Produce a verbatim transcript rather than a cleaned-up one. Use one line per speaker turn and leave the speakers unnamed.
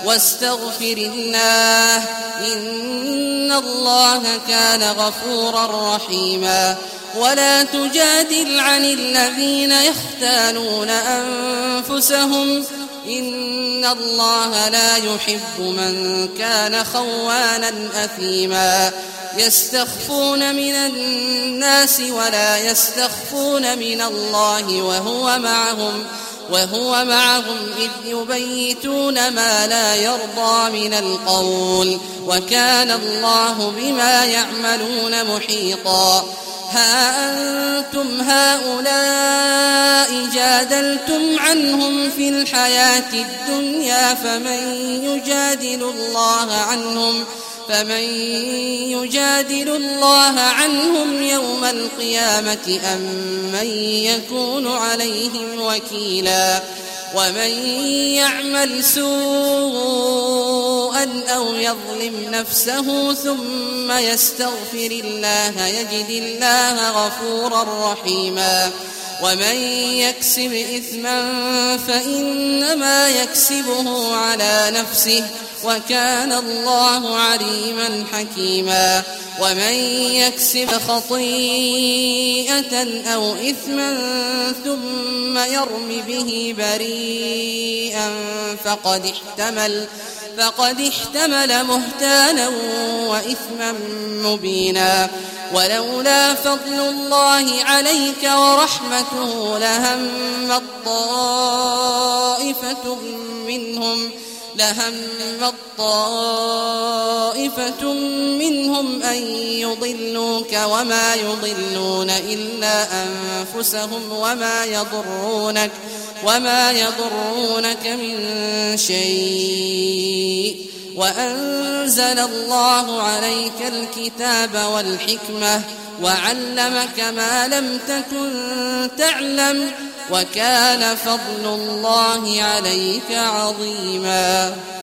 واستغفر الله إن الله كان غفورا رحيما. ولا تجادل عن الذين يختانون أنفسهم إن الله لا يحب من كان خوانا أثيما. يستخفون من الناس ولا يستخفون من الله وهو معهم وهو معهم إذ يبيتون ما لا يرضى من القول وكان الله بما يعملون محيطا. ها أنتم هؤلاء جادلتم عنهم في الحياة الدنيا فمن يجادل الله عنهم فمن يجادل الله عنهم يوم القيامة أم من يكون عليهم وكيلا. ومن يعمل سوءا أو يظلم نفسه ثم يستغفر الله يجد الله غفورا رحيما. ومن يكسب إثما فإنما يكسبه على نفسه وكان الله عليما حكيما. ومن يكسب خطيئة أو إثما ثم يرم به بريئا فقد احتمل فقد احتمل بهتانا وإثما مبينا. ولولا فضل الله عليك ورحمته لهمت طائفة منهم لهمت طائفة منهم أن يضلوك وما يضلون إلا أنفسهم وما يضرونك وما يضرونك من شيء. وأنزل الله عليك الكتاب والحكمة وعلمك ما لم تكن تعلم وكان فضل الله عليك عظيما.